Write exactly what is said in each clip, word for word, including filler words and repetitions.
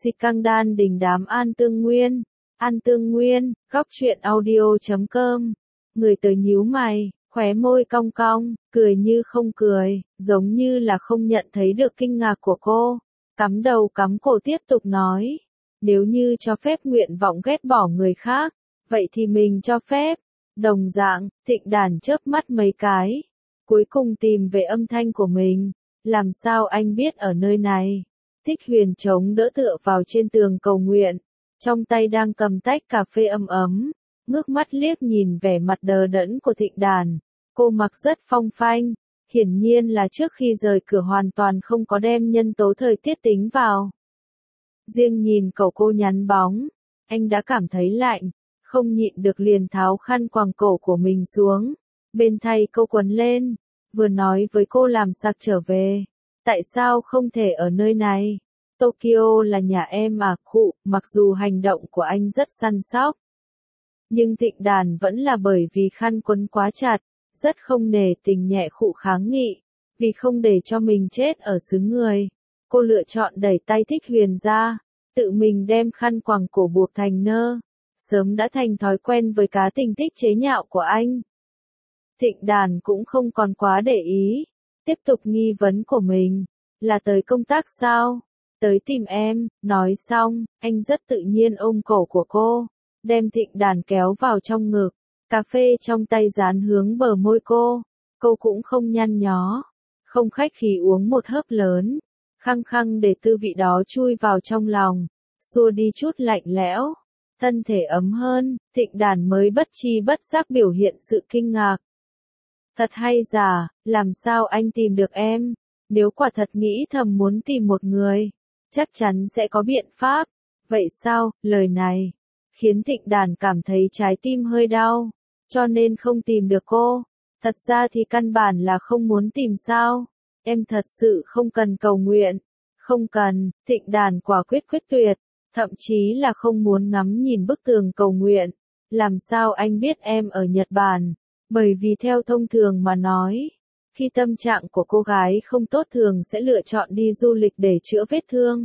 Si căng đan đình đám An Tương Nguyên. An Tương Nguyên, góc truyện audio chấm com. Người tới nhíu mày, khóe môi cong cong, cười như không cười, giống như là không nhận thấy được kinh ngạc của cô. Cắm đầu cắm cổ tiếp tục nói. Nếu như cho phép nguyện vọng ghét bỏ người khác, vậy thì mình cho phép. Đồng dạng, Thịnh Đàn chớp mắt mấy cái. Cuối cùng tìm về âm thanh của mình. Làm sao anh biết ở nơi này? Thích Huyền chống đỡ tựa vào trên tường cầu nguyện. Trong tay đang cầm tách cà phê ấm ấm. Ngước mắt liếc nhìn vẻ mặt đờ đẫn của Thịnh Đàn. Cô mặc rất phong phanh. Hiển nhiên là trước khi rời cửa hoàn toàn không có đem nhân tố thời tiết tính vào. Riêng nhìn cậu cô nhắn bóng. Anh đã cảm thấy lạnh. Không nhịn được liền tháo khăn quàng cổ của mình xuống. Bên thay câu quấn lên. Vừa nói với cô làm sạc trở về. Tại sao không thể ở nơi này? Tokyo là nhà em à, khụ, mặc dù hành động của anh rất săn sóc. Nhưng Thịnh Đàn vẫn là bởi vì khăn quấn quá chặt, rất không nể tình nhẹ khụ kháng nghị. Vì không để cho mình chết ở xứ người. Cô lựa chọn đẩy tay Thích Huyền ra, tự mình đem khăn quàng cổ buộc thành nơ. Sớm đã thành thói quen với cá tình thích chế nhạo của anh. Thịnh Đàn cũng không còn quá để ý. Tiếp tục nghi vấn của mình. Là tới công tác sao? Tới tìm em. Nói xong, anh rất tự nhiên ôm cổ của cô. Đem Thịnh Đàn kéo vào trong ngực. Cà phê trong tay dán hướng bờ môi cô. Cô cũng không nhăn nhó. Không khách khí uống một hớp lớn. Khăng khăng để tư vị đó chui vào trong lòng. Xua đi chút lạnh lẽo. Thân thể ấm hơn, Thịnh Đàn mới bất chi bất giác biểu hiện sự kinh ngạc. Thật hay giả, làm sao anh tìm được em? Nếu quả thật nghĩ thầm muốn tìm một người, chắc chắn sẽ có biện pháp. Vậy sao, lời này, khiến Thịnh Đàn cảm thấy trái tim hơi đau, cho nên không tìm được cô. Thật ra thì căn bản là không muốn tìm sao. Em thật sự không cần cầu nguyện. Không cần, Thịnh Đàn quả quyết quyết tuyệt. Thậm chí là không muốn ngắm nhìn bức tường cầu nguyện. Làm sao anh biết em ở Nhật Bản? Bởi vì theo thông thường mà nói, khi tâm trạng của cô gái không tốt thường sẽ lựa chọn đi du lịch để chữa vết thương.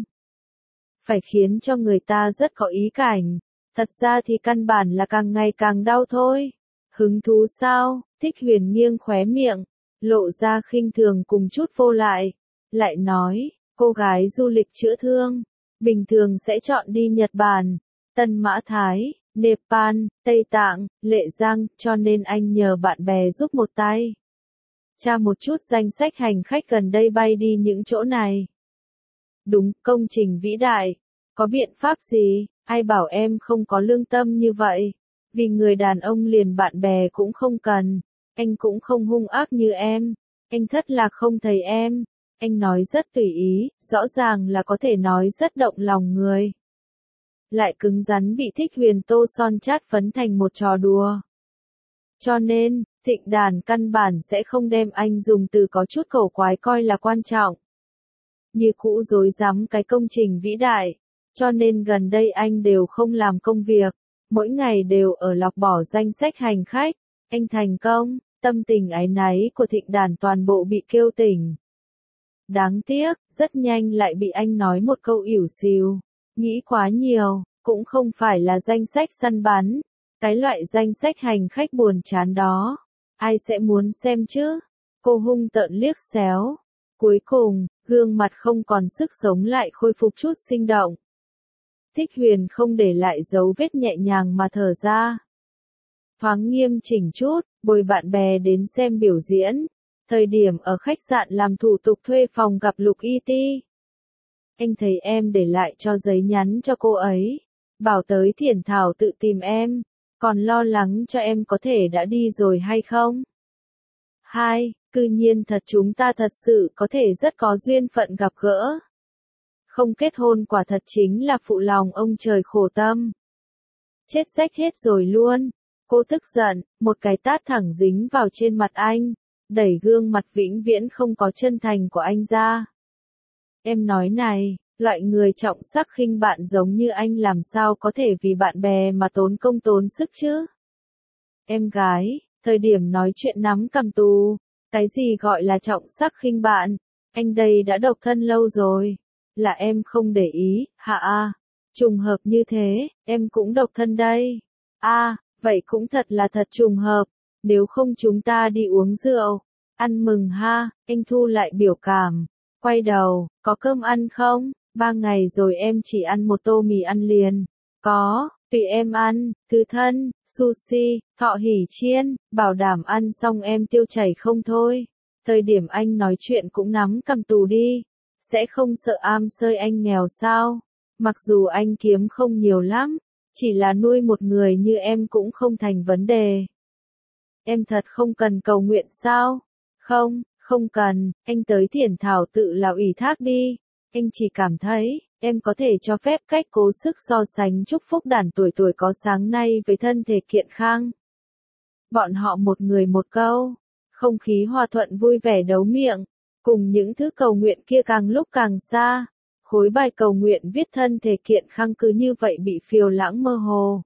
Phải khiến cho người ta rất có ý cảnh. Thật ra thì căn bản là càng ngày càng đau thôi. Hứng thú sao? Thích Huyền nghiêng khóe miệng, lộ ra khinh thường cùng chút vô lại. Lại nói, cô gái du lịch chữa thương. Bình thường sẽ chọn đi Nhật Bản, Tân Mã Thái, Nepal, Tây Tạng, Lệ Giang, cho nên anh nhờ bạn bè giúp một tay. Tra một chút danh sách hành khách gần đây bay đi những chỗ này. Đúng, công trình vĩ đại. Có biện pháp gì? Ai bảo em không có lương tâm như vậy? Vì người đàn ông liền bạn bè cũng không cần. Anh cũng không hung ác như em. Anh thất lạc không thấy em. Anh nói rất tùy ý, rõ ràng là có thể nói rất động lòng người. Lại cứng rắn bị Thích Huyền tô son chát phấn thành một trò đùa. Cho nên, Thịnh Đàn căn bản sẽ không đem anh dùng từ có chút cổ quái coi là quan trọng. Như cũ dối rắm cái công trình vĩ đại, cho nên gần đây anh đều không làm công việc, mỗi ngày đều ở lọc bỏ danh sách hành khách. Anh thành công, tâm tình áy náy của Thịnh Đàn toàn bộ bị kêu tỉnh. Đáng tiếc, rất nhanh lại bị anh nói một câu ỉu xìu. Nghĩ quá nhiều, cũng không phải là danh sách săn bắn. Cái loại danh sách hành khách buồn chán đó. Ai sẽ muốn xem chứ? Cô hung tợn liếc xéo. Cuối cùng, gương mặt không còn sức sống lại khôi phục chút sinh động. Thích Huyền không để lại dấu vết nhẹ nhàng mà thở ra. Thoáng nghiêm chỉnh chút, bồi bạn bè đến xem biểu diễn. Thời điểm ở khách sạn làm thủ tục thuê phòng gặp Lục Y Ti. Anh thấy em để lại cho giấy nhắn cho cô ấy. Bảo tới Thiển Thảo tự tìm em. Còn lo lắng cho em có thể đã đi rồi hay không? Hai, cư nhiên thật chúng ta thật sự có thể rất có duyên phận gặp gỡ. Không kết hôn quả thật chính là phụ lòng ông trời khổ tâm. Chết rách hết rồi luôn. Cô tức giận, một cái tát thẳng dính vào trên mặt anh. Đẩy gương mặt vĩnh viễn không có chân thành của anh ra. Em nói này, loại người trọng sắc khinh bạn giống như anh làm sao có thể vì bạn bè mà tốn công tốn sức chứ? Em gái, thời điểm nói chuyện nắm cầm tù, cái gì gọi là trọng sắc khinh bạn? Anh đây đã độc thân lâu rồi. Là em không để ý, hả à? Trùng hợp như thế, em cũng độc thân đây. À, vậy cũng thật là thật trùng hợp. Nếu không chúng ta đi uống rượu. Ăn mừng ha, anh thu lại biểu cảm. Quay đầu, có cơm ăn không? Ba ngày rồi em chỉ ăn một tô mì ăn liền. Có, tùy em ăn, thứ thân, sushi, thọ hỉ chiên, bảo đảm ăn xong em tiêu chảy không thôi. Thời điểm anh nói chuyện cũng nắm cầm tù đi. Sẽ không sợ am sơi anh nghèo sao? Mặc dù anh kiếm không nhiều lắm, chỉ là nuôi một người như em cũng không thành vấn đề. Em thật không cần cầu nguyện sao? Không, không cần, anh tới thiển thảo tự là ủy thác đi. Anh chỉ cảm thấy, em có thể cho phép cách cố sức so sánh chúc phúc đàn tuổi tuổi có sáng nay với thân thể kiện khang. Bọn họ một người một câu, không khí hòa thuận vui vẻ đấu miệng, cùng những thứ cầu nguyện kia càng lúc càng xa. Khối bài cầu nguyện viết thân thể kiện khang cứ như vậy bị phiêu lãng mơ hồ.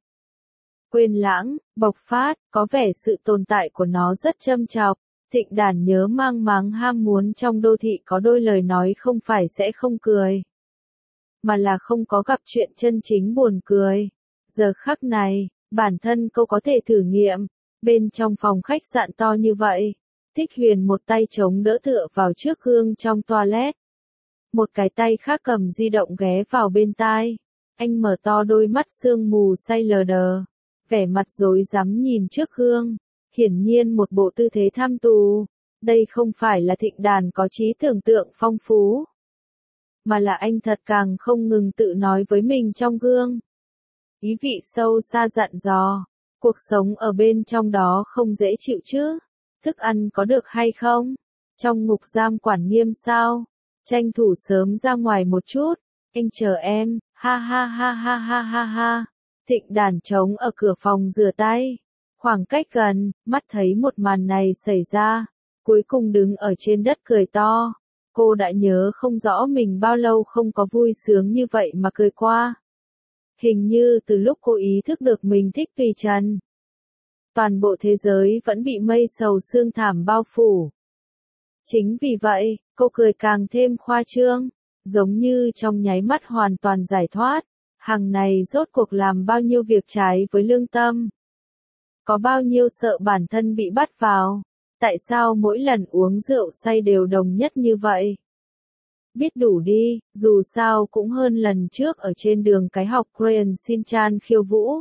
Quên lãng, bộc phát, có vẻ sự tồn tại của nó rất châm chọc. Thịnh Đàn nhớ mang máng ham muốn trong đô thị có đôi lời nói không phải sẽ không cười, mà là không có gặp chuyện chân chính buồn cười. Giờ khắc này, bản thân cô có thể thử nghiệm. Bên trong phòng khách sạn to như vậy, Thích Huyền một tay chống đỡ tựa vào trước gương trong toilet. Một cái tay khác cầm di động ghé vào bên tai. Anh mở to đôi mắt sương mù say lờ đờ, vẻ mặt rối rắm nhìn trước gương. Hiển nhiên một bộ tư thế tham tù. Đây không phải là Thịnh Đàn có trí tưởng tượng phong phú, mà là anh thật càng không ngừng tự nói với mình trong gương. Ý vị sâu xa dặn dò, cuộc sống ở bên trong đó không dễ chịu chứ. Thức ăn có được hay không? Trong ngục giam quản nghiêm sao? Tranh thủ sớm ra ngoài một chút. Anh chờ em, ha ha ha ha ha ha ha. Thịnh Đàn trống ở cửa phòng rửa tay. Khoảng cách gần, mắt thấy một màn này xảy ra. Cuối cùng đứng ở trên đất cười to. Cô đã nhớ không rõ mình bao lâu không có vui sướng như vậy mà cười qua. Hình như từ lúc cô ý thức được mình thích tùy trần, toàn bộ thế giới vẫn bị mây sầu sương thảm bao phủ. Chính vì vậy, cô cười càng thêm khoa trương, giống như trong nháy mắt hoàn toàn giải thoát. Hàng này rốt cuộc làm bao nhiêu việc trái với lương tâm. Có bao nhiêu sợ bản thân bị bắt vào. Tại sao mỗi lần uống rượu say đều đồng nhất như vậy? Biết đủ đi, dù sao cũng hơn lần trước ở trên đường cái học Crayon Shin-chan khiêu vũ.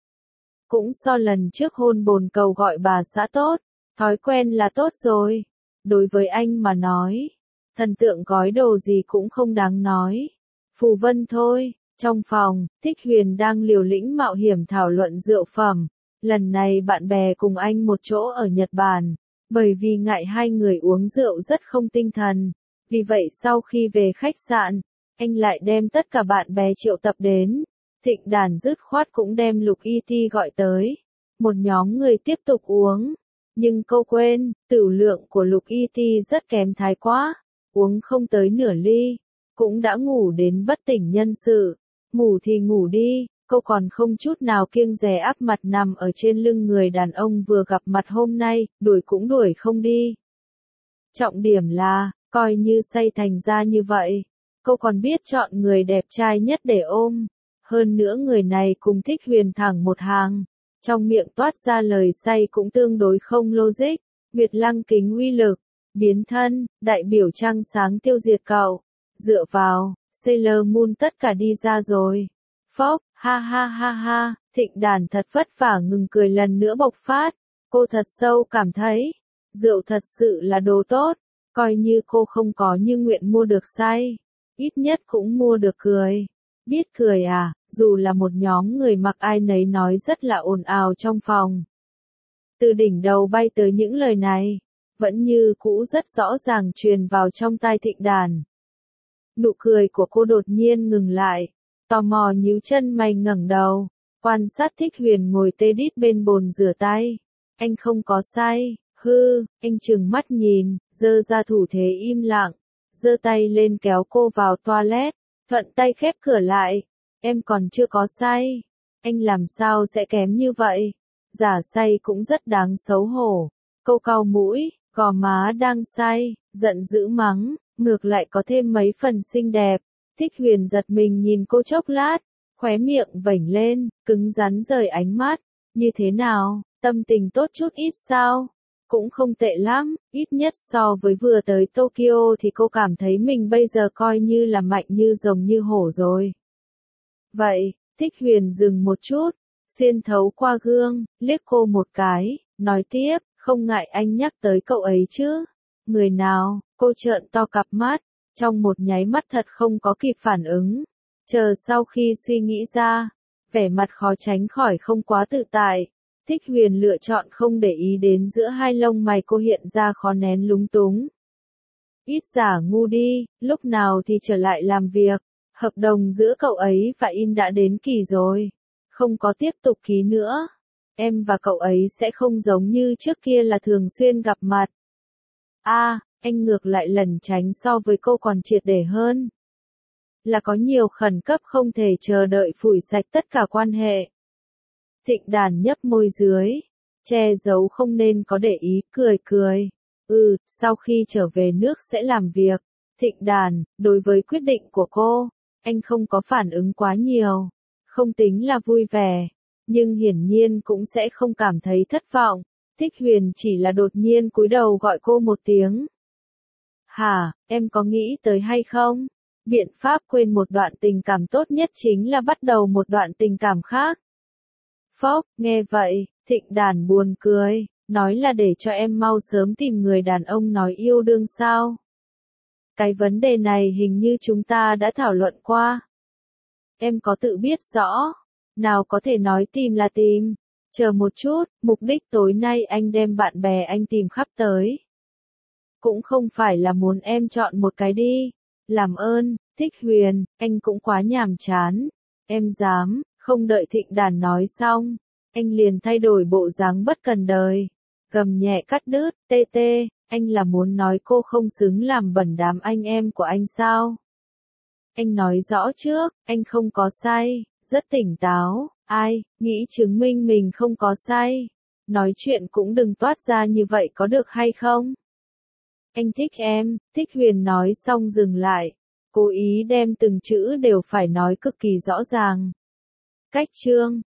Cũng so lần trước hôn bồn cầu gọi bà xã tốt, thói quen là tốt rồi. Đối với anh mà nói, thần tượng gói đồ gì cũng không đáng nói. Phù vân thôi. Trong phòng, Thích Huyền đang liều lĩnh mạo hiểm thảo luận rượu phẩm. Lần này bạn bè cùng anh một chỗ ở Nhật Bản. Bởi vì ngại hai người uống rượu rất không tinh thần. Vì vậy sau khi về khách sạn, anh lại đem tất cả bạn bè triệu tập đến. Thịnh Đàn dứt khoát cũng đem Lục Y Ti gọi tới. Một nhóm người tiếp tục uống. Nhưng cô quên, tửu lượng của Lục Y Ti rất kém thái quá. Uống không tới nửa ly. Cũng đã ngủ đến bất tỉnh nhân sự. Ngủ thì ngủ đi. Cô còn không chút nào kiêng dè áp mặt nằm ở trên lưng người đàn ông vừa gặp mặt hôm nay, đuổi cũng đuổi không đi. Trọng điểm là, coi như say thành ra như vậy, cô còn biết chọn người đẹp trai nhất để ôm. Hơn nữa người này cùng Thích Huyền thẳng một hàng. Trong miệng toát ra lời say cũng tương đối không logic. Nguyệt Lăng kính uy lực, biến thân, đại biểu trăng sáng tiêu diệt cậu. Dựa vào, Sailor Moon tất cả đi ra rồi. Phốc, ha ha ha ha, Thịnh Đàn thật vất vả ngừng cười lần nữa bộc phát. Cô thật sâu cảm thấy, rượu thật sự là đồ tốt, coi như cô không có như nguyện mua được say, ít nhất cũng mua được cười. Biết cười à, dù là một nhóm người mặc ai nấy nói rất là ồn ào trong phòng. Từ đỉnh đầu bay tới những lời này, vẫn như cũ rất rõ ràng truyền vào trong tai Thịnh Đàn. Nụ cười của cô đột nhiên ngừng lại. Tò mò nhíu chân mày ngẩng đầu, quan sát Thích Huyền ngồi tê đít bên bồn rửa tay. Anh không có say, hư, anh trừng mắt nhìn, giơ ra thủ thế im lặng, giơ tay lên kéo cô vào toilet, thuận tay khép cửa lại. Em còn chưa có say, anh làm sao sẽ kém như vậy? Giả say cũng rất đáng xấu hổ. Câu cau mũi, gò má đang say, giận dữ mắng, ngược lại có thêm mấy phần xinh đẹp. Thích Huyền giật mình nhìn cô chốc lát, khóe miệng vểnh lên, cứng rắn rời ánh mắt. Như thế nào, tâm tình tốt chút ít sao? Cũng không tệ lắm, ít nhất so với vừa tới Tokyo thì cô cảm thấy mình bây giờ coi như là mạnh như rồng như hổ rồi. Vậy, Thích Huyền dừng một chút, xuyên thấu qua gương, liếc cô một cái, nói tiếp, không ngại anh nhắc tới cậu ấy chứ. Người nào, cô trợn to cặp mắt, trong một nháy mắt thật không có kịp phản ứng. Chờ sau khi suy nghĩ ra, vẻ mặt khó tránh khỏi không quá tự tại. Thích Huyền lựa chọn không để ý đến giữa hai lông mày cô hiện ra khó nén lúng túng. Ít giả ngu đi, lúc nào thì trở lại làm việc. Hợp đồng giữa cậu ấy và In đã đến kỳ rồi. Không có tiếp tục ký nữa. Em và cậu ấy sẽ không giống như trước kia là thường xuyên gặp mặt. A, à, anh ngược lại lẩn tránh so với cô còn triệt để hơn. Là có nhiều khẩn cấp không thể chờ đợi phủi sạch tất cả quan hệ. Thịnh Đàn nhấp môi dưới, che giấu không nên có để ý, cười cười. Ừ, sau khi trở về nước sẽ làm việc. Thịnh Đàn, đối với quyết định của cô, anh không có phản ứng quá nhiều. Không tính là vui vẻ, nhưng hiển nhiên cũng sẽ không cảm thấy thất vọng. Thích Huyền chỉ là đột nhiên cúi đầu gọi cô một tiếng. Hả, em có nghĩ tới hay không? Biện pháp quên một đoạn tình cảm tốt nhất chính là bắt đầu một đoạn tình cảm khác. Phốc, nghe vậy, Thịnh Đàn buồn cười, nói là để cho em mau sớm tìm người đàn ông nói yêu đương sao. Cái vấn đề này hình như chúng ta đã thảo luận qua. Em có tự biết rõ, nào có thể nói tìm là tìm. Chờ một chút, mục đích tối nay anh đem bạn bè anh tìm khắp tới. Cũng không phải là muốn em chọn một cái đi. Làm ơn, Thích Huyền, anh cũng quá nhàm chán. Em dám, không đợi Thịnh Đàn nói xong. Anh liền thay đổi bộ dáng bất cần đời. Gầm nhẹ cắt đứt, tê tê, anh là muốn nói cô không xứng làm bẩn đám anh em của anh sao? Anh nói rõ trước, anh không có sai, rất tỉnh táo, ai, nghĩ chứng minh mình không có sai. Nói chuyện cũng đừng toát ra như vậy có được hay không? Anh thích em, Thích Huyền nói xong dừng lại, cố ý đem từng chữ đều phải nói cực kỳ rõ ràng. Cách chương